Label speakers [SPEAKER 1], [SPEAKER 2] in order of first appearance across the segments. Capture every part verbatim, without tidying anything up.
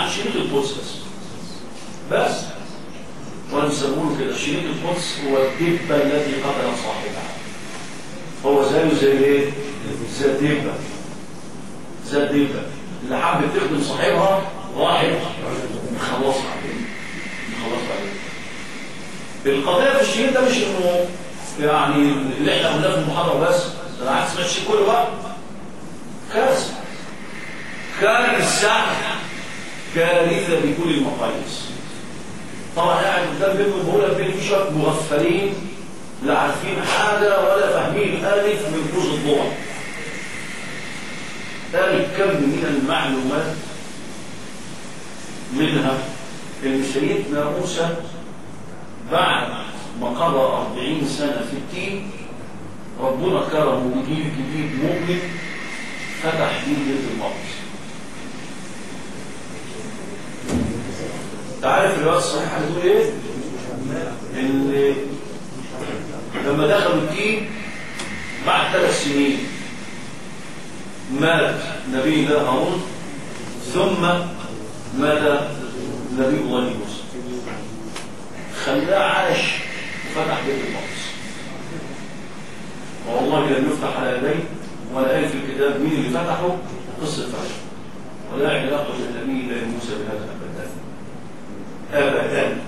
[SPEAKER 1] يعني شريط القدس بس بس وانا بيسمونه كده شريط القدس هو الدبه الذي قتل صاحبها. هو زيه زي ايه؟ زي الدبه زي الدبه اللي حابب تخدم صاحبها واحد خلص عليه خلص عليه. القضيه في الشريط ده مش انه يعني اللي احنا قلناه في المحاضره بس، انا عايز اسمع الشيء كل وقت. كارثه كارثه كارثه بكل المقاييس. طبعا قاعد قدام بينهم بقول لك بين في شويه مغفلين لا عارفين حاجه ولا فاهمين الف من كوز الضوء. قال كم من المعلومات منها ان سيدنا موسى بعد ما قضى أربعين سنه في التين ربنا كرمه بجيل جديد مؤمن فتح دين بيت المقدس. تعرف الروايه الصحيحه بتقول ايه؟ ان لما دخلوا الدين بعد ثلاث سنين مات نبي الله هارون ثم مات نبي الله موسى، خلاه عاش وفتح بيت المقدس. والله لم يفتح على يديه ولا قال في الكتاب مين اللي فتحه قصه فتح، ولا علاقه للنبي الله موسى بهذا ابدا ابدا.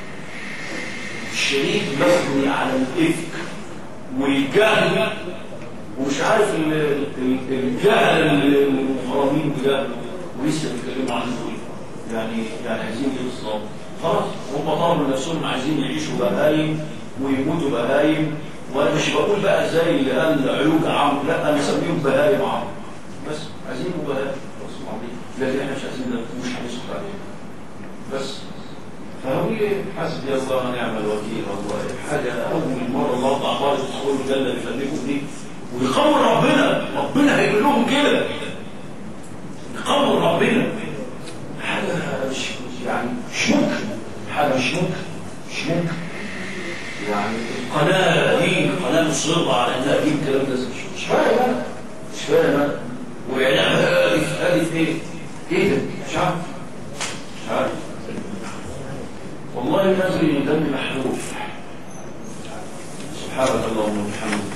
[SPEAKER 1] الشريك مبني على الافك والجهل ومش عارف الجهل المحرمين بجهل ولسه بيتكلموا عنه يعني يعني عايزين ايه بالظبط؟ خلاص هم طالبوا نفسهم عايزين يعيشوا بهايم ويموتوا بهايم. وانا مش بقول بقى زي اللي قال عيوج عمرو، لا انا اسميهم بهايم عمرو بس، عايزين يبقوا بهايم لكن احنا مش عايزين مش هنسكت عليهم بس. فهو حسبي الله ونعم الوكيل. والله حاجه اول مره الله تعالى يدخلوا الجنه بيفلكوا دي ويقوم ربنا، ربنا هيقول لهم كده يقوم ربنا. حاجه مش يعني مش ممكن، حاجه مش ممكن مش ممكن يعني. القناه دي قناه مصره على انها تجيب الكلام ده مش فاهم انا مش فاهم انا واعلامها هادف هادف ايه؟ ايه ده؟ مش عارف مش عارف والله نازل دم محروف. سبحانك اللهم وبحمدك